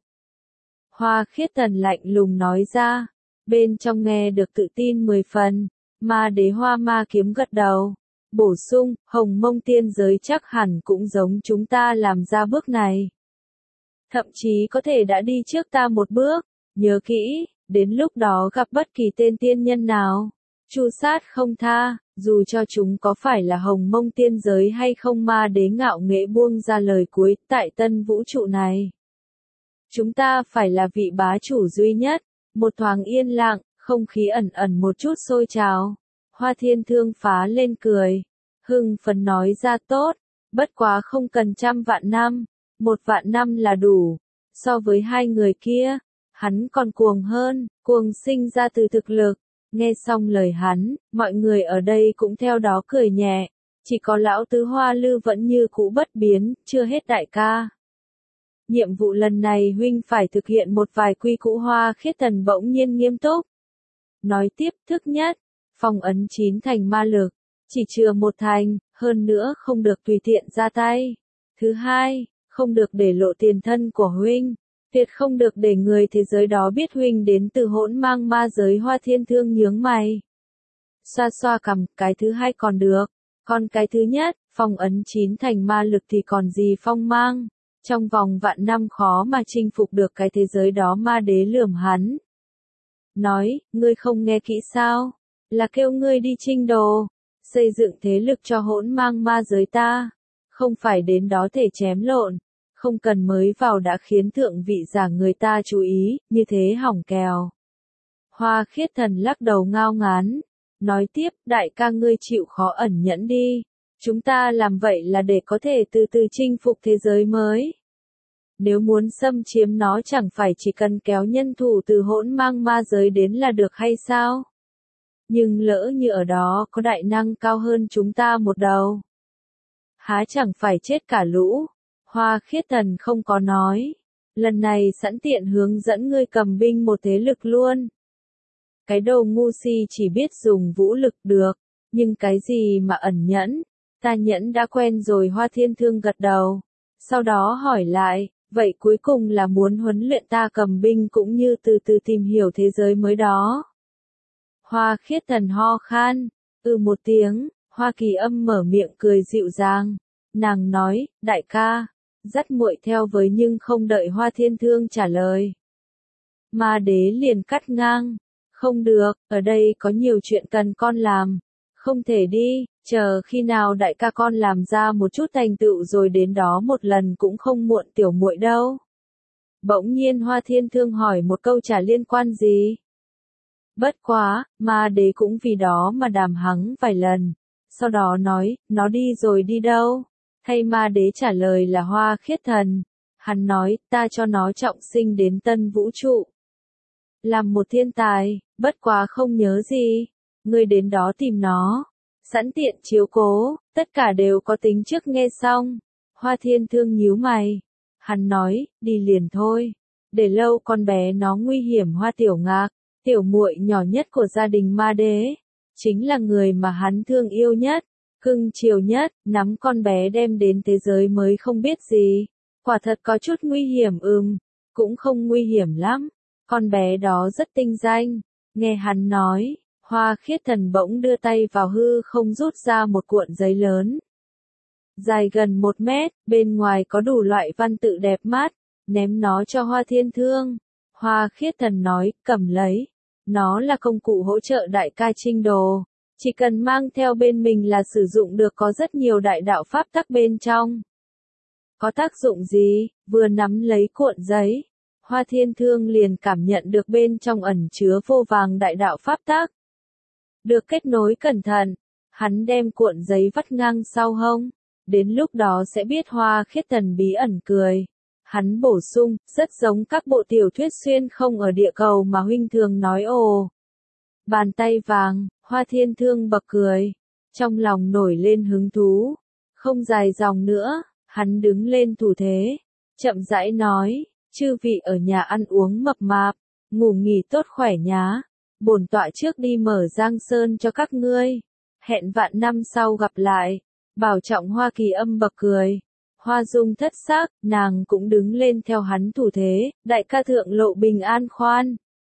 Hoa Khiết Thần lạnh lùng nói ra, bên trong nghe được tự tin mười phần, ma đế Hoa Ma Kiếm gật đầu. Bổ sung, hồng mông tiên giới chắc hẳn cũng giống chúng ta làm ra bước này. Thậm chí có thể đã đi trước ta một bước, nhớ kỹ. Đến lúc đó gặp bất kỳ tên tiên nhân nào, Tru sát không tha, dù cho chúng có phải là hồng mông tiên giới hay không. Ma đế ngạo nghễ buông ra lời cuối, tại tân vũ trụ này. Chúng ta phải là vị bá chủ duy nhất. Một thoáng yên lặng, không khí ẩn ẩn một chút sôi trào. Hoa Thiên Thương phá lên cười. Hưng phấn nói ra tốt, bất quá không cần trăm vạn năm, một vạn năm là đủ. So với hai người kia, hắn còn cuồng hơn, cuồng sinh ra từ thực lực. Nghe xong lời hắn, mọi người ở đây cũng theo đó cười nhẹ. Chỉ có lão tứ Hoa Lư vẫn như cũ bất biến, chưa hết đại ca. Nhiệm vụ lần này huynh phải thực hiện một vài quy củ. Hoa Khiết Thần bỗng nhiên nghiêm túc. Nói tiếp, thứ nhất, phong ấn chín thành ma lực, chỉ chừa một thành, hơn nữa không được tùy tiện ra tay. Thứ hai, không được để lộ tiền thân của huynh, tuyệt không được để người thế giới đó biết huynh đến từ hỗn mang ma giới. Hoa Thiên Thương nhướng mày. Xoa xoa cằm, cái thứ hai còn được, còn cái thứ nhất, phong ấn chín thành ma lực thì còn gì phong mang. Trong vòng vạn năm khó mà chinh phục được cái thế giới đó. Ma đế lườm hắn. Nói, ngươi không nghe kỹ sao? Là kêu ngươi đi chinh đồ, xây dựng thế lực cho hỗn mang ma giới ta. Không phải đến đó thể chém lộn, không cần mới vào đã khiến thượng vị giả người ta chú ý, như thế hỏng kèo. Hoa Khiết Thần lắc đầu ngao ngán. Nói tiếp, đại ca ngươi chịu khó ẩn nhẫn đi. Chúng ta làm vậy là để có thể từ từ chinh phục thế giới mới. Nếu muốn xâm chiếm nó chẳng phải chỉ cần kéo nhân thủ từ hỗn mang ma giới đến là được hay sao? Nhưng lỡ như ở đó có đại năng cao hơn chúng ta một đầu, há chẳng phải chết cả lũ. Hoa Khiết Thần không có nói. Lần này sẵn tiện hướng dẫn ngươi cầm binh một thế lực luôn. Cái đồ ngu si chỉ biết dùng vũ lực được, nhưng cái gì mà ẩn nhẫn, ta nhẫn đã quen rồi. Hoa Thiên Thương gật đầu. Sau đó hỏi lại, vậy cuối cùng là muốn huấn luyện ta cầm binh cũng như từ từ tìm hiểu thế giới mới đó. Hoa Khiết Thần ho khan, ừ một tiếng. Hoa Kỳ Âm mở miệng cười dịu dàng. Nàng nói, đại ca, dắt muội theo với. Nhưng không đợi Hoa Thiên Thương trả lời, ma đế liền cắt ngang. Không được, ở đây có nhiều chuyện cần con làm. Không thể đi, chờ khi nào đại ca con làm ra một chút thành tựu rồi đến đó một lần cũng không muộn tiểu muội đâu. Bỗng nhiên Hoa Thiên Thương hỏi một câu chả liên quan gì. Bất quá, ma đế cũng vì đó mà đàm hắng vài lần. Sau đó nói, nó đi rồi đi đâu? Thay ma đế trả lời là Hoa Khiết Thần. Hắn nói, ta cho nó trọng sinh đến tân vũ trụ. Làm một thiên tài, bất quá không nhớ gì. Ngươi đến đó tìm nó, sẵn tiện chiếu cố, tất cả đều có tính trước. Nghe xong, Hoa Thiên Thương nhíu mày. Hắn nói, đi liền thôi. Để lâu con bé nó nguy hiểm. Hoa Tiểu Ngạc, tiểu muội nhỏ nhất của gia đình ma đế, chính là người mà hắn thương yêu nhất, cưng chiều nhất, nắm con bé đem đến thế giới mới không biết gì. Quả thật có chút nguy hiểm. Ừm, cũng không nguy hiểm lắm. Con bé đó rất tinh danh. Nghe hắn nói, Hoa Khiết Thần bỗng đưa tay vào hư không rút ra một cuộn giấy lớn. Dài gần một mét, bên ngoài có đủ loại văn tự đẹp mắt, ném nó cho Hoa Thiên Thương. Hoa Khiết Thần nói, cầm lấy. Nó là công cụ hỗ trợ đại ca chinh đồ. Chỉ cần mang theo bên mình là sử dụng được, có rất nhiều đại đạo pháp tắc bên trong. Có tác dụng gì? Vừa nắm lấy cuộn giấy, Hoa Thiên Thương liền cảm nhận được bên trong ẩn chứa vô vàng đại đạo pháp tắc. Được kết nối cẩn thận, hắn đem cuộn giấy vắt ngang sau hông. Đến lúc đó sẽ biết. Hoa Khiết Thần bí ẩn cười. Hắn bổ sung, rất giống các bộ tiểu thuyết xuyên không ở địa cầu mà huynh thường nói. Ồ, bàn tay vàng. Hoa Thiên Thương bật cười, trong lòng nổi lên hứng thú. Không dài dòng nữa, hắn đứng lên thủ thế, chậm rãi nói, chư vị ở nhà ăn uống mập mạp, ngủ nghỉ tốt khỏe nhá. Bổn tọa trước đi mở Giang Sơn cho các ngươi. Hẹn vạn năm sau gặp lại. Bảo trọng. Hoa Kỳ Âm bật cười. Hoa Dung thất sắc, nàng cũng đứng lên theo hắn thủ thế, đại ca thượng lộ bình an khoan.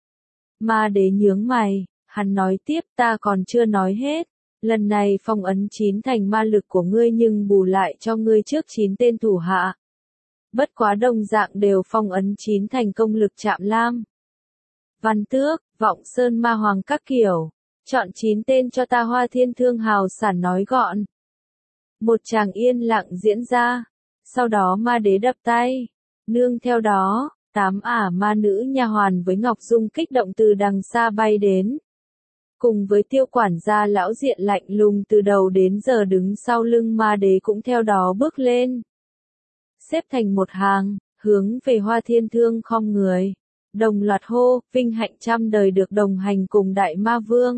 Ma đế nhướng mày, hắn nói tiếp, ta còn chưa nói hết. Lần này phong ấn chín thành ma lực của ngươi nhưng bù lại cho ngươi trước chín tên thủ hạ. Bất quá đồng dạng đều phong ấn chín thành công lực chạm lam. Văn Tước, Vọng Sơn Ma Hoàng các kiểu. Chọn chín tên cho ta. Hoa Thiên Thương hào sảng nói gọn. Một tràng yên lặng diễn ra. Sau đó ma đế đập tay. Nương theo đó, tám ả ma nữ nha hoàn với Ngọc Dung kích động từ đằng xa bay đến. Cùng với Tiêu quản gia lão diện lạnh lùng từ đầu đến giờ đứng sau lưng ma đế cũng theo đó bước lên. Xếp thành một hàng, hướng về Hoa Thiên Thương khom người. Đồng loạt hô, vinh hạnh trăm đời được đồng hành cùng đại ma vương.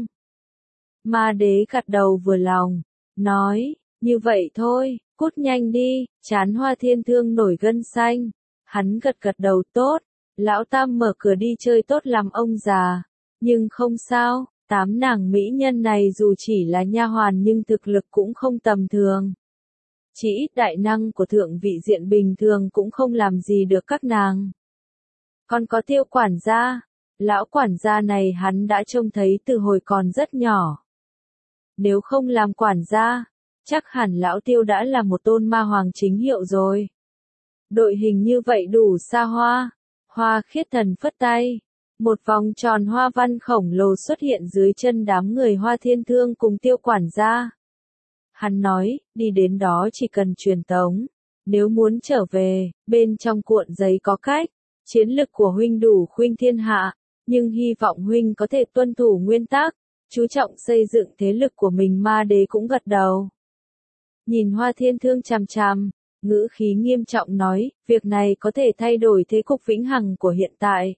Ma đế gật đầu vừa lòng, nói, như vậy thôi, cút nhanh đi. Chán Hoa Thiên Thương nổi gân xanh. Hắn gật gật đầu, tốt, lão tam mở cửa đi chơi tốt lắm ông già. Nhưng không sao, tám nàng mỹ nhân này dù chỉ là nha hoàn nhưng thực lực cũng không tầm thường. Chỉ ít đại năng của thượng vị diện bình thường cũng không làm gì được các nàng. Còn có Tiêu quản gia, lão quản gia này hắn đã trông thấy từ hồi còn rất nhỏ. Nếu không làm quản gia, chắc hẳn lão Tiêu đã là một tôn ma hoàng chính hiệu rồi. Đội hình như vậy đủ xa hoa. Hoa Khiết Thần phất tay. Một vòng tròn hoa văn khổng lồ xuất hiện dưới chân đám người Hoa Thiên Thương cùng Tiêu quản gia. Hắn nói, đi đến đó chỉ cần truyền tống. Nếu muốn trở về, bên trong cuộn giấy có cách. Chiến lực của huynh đủ khuynh thiên hạ, nhưng hy vọng huynh có thể tuân thủ nguyên tắc, chú trọng xây dựng thế lực của mình. Ma đế cũng gật đầu. Nhìn Hoa Thiên Thương chằm chằm, ngữ khí nghiêm trọng nói, việc này có thể thay đổi thế cục vĩnh hằng của hiện tại.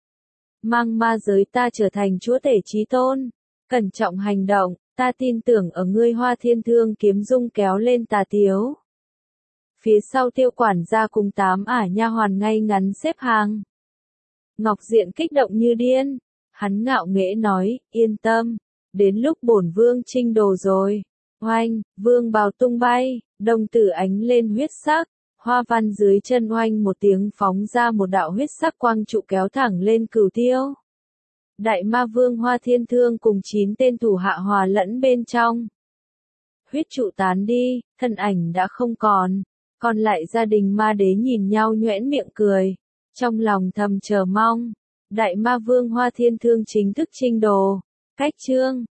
Mang ma giới ta trở thành chúa tể chí tôn, cẩn trọng hành động, ta tin tưởng ở ngươi. Hoa Thiên Thương kiếm dung kéo lên tà tiếu. Phía sau Tiêu quản gia cùng tám ả nha hoàn ngay ngắn xếp hàng. Ngọc Diện kích động như điên, hắn ngạo nghễ nói, yên tâm, đến lúc bổn vương chinh đồ rồi. Oanh, vương bào tung bay, đồng tử ánh lên huyết sắc, hoa văn dưới chân oanh một tiếng phóng ra một đạo huyết sắc quang trụ kéo thẳng lên Cửu Tiêu. Đại ma vương Hoa Thiên Thương cùng chín tên thủ hạ hòa lẫn bên trong. Huyết trụ tán đi, thân ảnh đã không còn, còn lại gia đình ma đế nhìn nhau nhoẻn miệng cười, trong lòng thầm chờ mong. Đại ma vương Hoa Thiên Thương chính thức chinh đồ. Cách chương